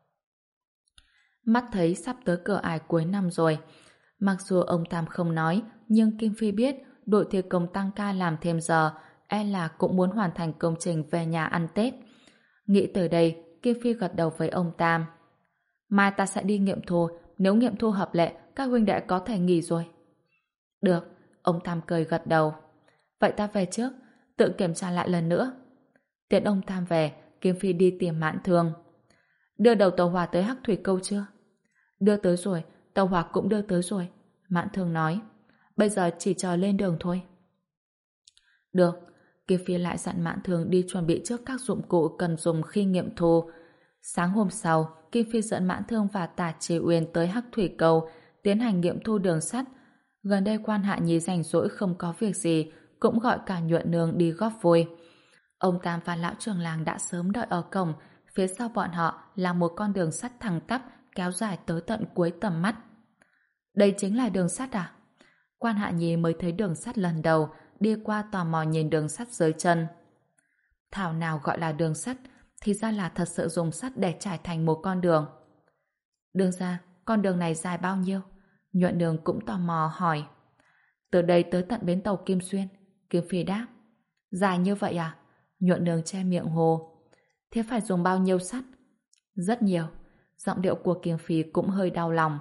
Mắt thấy sắp tới cửa ải cuối năm rồi. Mặc dù ông Tam không nói, nhưng Kim Phi biết đội thi công tăng ca làm thêm giờ, e là cũng muốn hoàn thành công trình về nhà ăn Tết. Nghĩ tới đây, Kim Phi gật đầu với ông Tam. Mai ta sẽ đi nghiệm thu, nếu nghiệm thu hợp lệ, các huynh đệ có thể nghỉ rồi. Được, ông Tam cười gật đầu. Vậy ta về trước, tự kiểm tra lại lần nữa. Tiện ông Tam về, Kim Phi đi tìm Mạn Thương. Đưa đầu tàu hỏa tới Hắc Thủy Câu chưa? Đưa tới rồi, tàu hỏa cũng đưa tới rồi. Mạn Thương nói. Bây giờ chỉ chờ lên đường thôi. Được, Kim Phi lại dặn Mạn Thương đi chuẩn bị trước các dụng cụ cần dùng khi nghiệm thu. Sáng hôm sau, Kim Phi dẫn Mạn Thương và Tả Chỉ Uyên tới Hắc Thủy Cầu tiến hành nghiệm thu đường sắt. Gần đây Quan Hạ Nhi rảnh rỗi không có việc gì, cũng gọi cả Nhuận Nương đi góp vui. Ông Tam và lão trưởng làng đã sớm đợi ở cổng, phía sau bọn họ là một con đường sắt thẳng tắp kéo dài tới tận cuối tầm mắt. Đây chính là đường sắt à? Quan Hạ Nhi mới thấy đường sắt lần đầu, đi qua tò mò nhìn đường sắt dưới chân. Thảo nào gọi là đường sắt, thì ra là thật sự dùng sắt để trải thành một con đường. Đường ra, con đường này dài bao nhiêu? Nhuận Nương cũng tò mò hỏi. Từ đây tới tận bến tàu Kim Xuyên. Kim Phi đáp. Dài như vậy à? Nhuận Nương che miệng hồ. Thế phải dùng bao nhiêu sắt? Rất nhiều. Giọng điệu của Kim Phi cũng hơi đau lòng.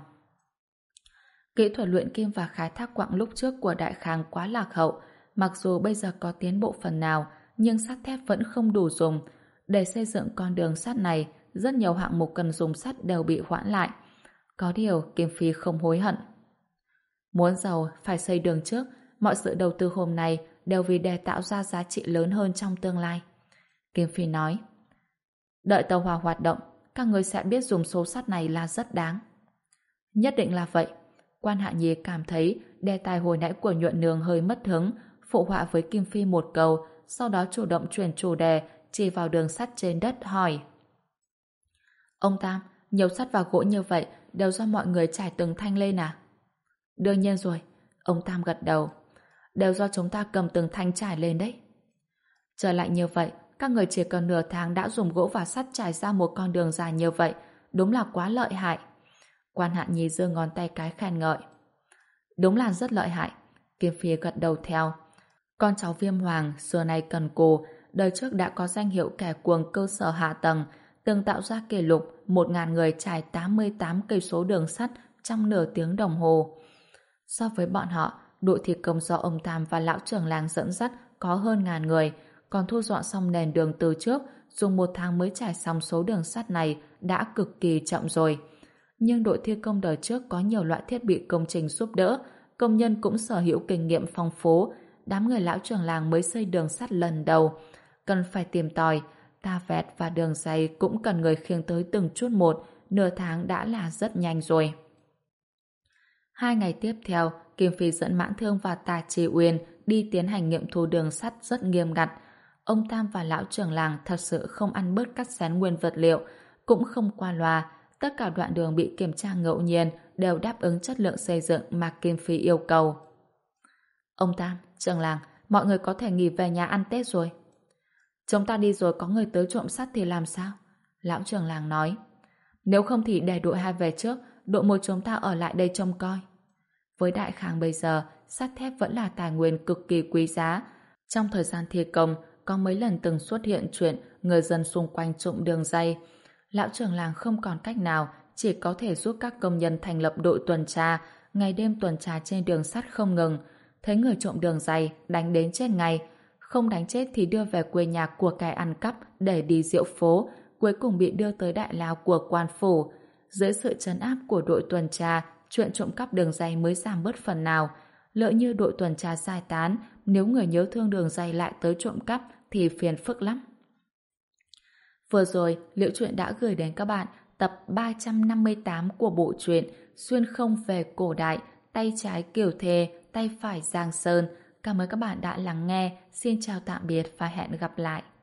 Kỹ thuật luyện kim và khai thác quặng lúc trước của Đại Khang quá lạc hậu. Mặc dù bây giờ có tiến bộ phần nào, nhưng sắt thép vẫn không đủ dùng. Để xây dựng con đường sắt này, rất nhiều hạng mục cần dùng sắt đều bị hoãn lại. Có điều Kim Phi không hối hận. Muốn giàu phải xây đường trước, mọi sự đầu tư hôm nay đều vì để tạo ra giá trị lớn hơn trong tương lai. Kim Phi nói. Đợi tàu hỏa hoạt động, các người sẽ biết dùng số sắt này là rất đáng. Nhất định là vậy. Quan Hạ Nhi cảm thấy đề tài hồi nãy của Nhuận Nương hơi mất hứng, phụ họa với Kim Phi một câu, sau đó chủ động chuyển chủ đề, chỉ vào đường sắt trên đất hỏi. Ông Tam, nhiều sắt và gỗ như vậy đều do mọi người trải từng thanh lên à? Đương nhiên rồi, ông Tam gật đầu. Đều do chúng ta cầm từng thanh trải lên đấy. Trở lại như vậy, các người chỉ cần nửa tháng đã dùng gỗ và sắt trải ra một con đường dài như vậy, đúng là quá lợi hại. Quan Hạ Nhi giơ ngón tay cái khen ngợi. Đúng là rất lợi hại. Kim Phi gật đầu theo. Con cháu Viêm Hoàng xưa nay cần cù, đời trước đã có danh hiệu kẻ cuồng cơ sở hạ tầng, từng tạo ra kỷ lục một nghìn người trải tám mươi tám cây số đường sắt trong nửa tiếng đồng hồ. So với bọn họ, đội thi công do ông Tam và lão trưởng làng dẫn dắt có hơn ngàn người, còn thu dọn xong nền đường từ trước, dùng một tháng mới trải xong số đường sắt này đã cực kỳ chậm rồi. Nhưng đội thi công đời trước có nhiều loại thiết bị công trình giúp đỡ, công nhân cũng sở hữu kinh nghiệm phong phú, đám người lão trưởng làng mới xây đường sắt lần đầu. Cần phải tìm tòi, ta vẹt và đường dây cũng cần người khiêng tới từng chút một, nửa tháng đã là rất nhanh rồi. Hai ngày tiếp theo, Kim Phi dẫn Mãn Thương và Tà Chi Uyên đi tiến hành nghiệm thu đường sắt rất nghiêm ngặt. Ông Tam và lão trưởng làng thật sự không ăn bớt cắt xén nguyên vật liệu, cũng không qua loa. Tất cả đoạn đường bị kiểm tra ngẫu nhiên đều đáp ứng chất lượng xây dựng mà Kim Phi yêu cầu. Ông Tam, trưởng làng, mọi người có thể nghỉ về nhà ăn Tết rồi. Chúng ta đi rồi có người tới trộm sắt thì làm sao? Lão trưởng làng nói. Nếu không thì để đội hai về trước, đội một chúng ta ở lại đây trông coi. Với Đại Khang bây giờ, sắt thép vẫn là tài nguyên cực kỳ quý giá. Trong thời gian thi công, có mấy lần từng xuất hiện chuyện người dân xung quanh trộm đường dây. Lão trưởng làng không còn cách nào, chỉ có thể giúp các công nhân thành lập đội tuần tra, ngày đêm tuần tra trên đường sắt không ngừng. Thấy người trộm đường dây, đánh đến chết ngay. Không đánh chết thì đưa về quê nhà của kẻ ăn cắp để đi diễu phố, cuối cùng bị đưa tới đại lao của quan phủ. Dưới sự trấn áp của đội tuần tra, chuyện trộm cắp đường dây mới giảm bớt phần nào. Lỡ như đội tuần tra giải tán, nếu người nhớ thương đường dây lại tới trộm cắp thì phiền phức lắm. Vừa rồi, Liễu Chuyện đã gửi đến các bạn tập ba trăm năm mươi tám của bộ truyện Xuyên không về cổ đại, tay trái Kiều Thề, tay phải Giang Sơn. Cảm ơn các bạn đã lắng nghe. Xin chào tạm biệt và hẹn gặp lại.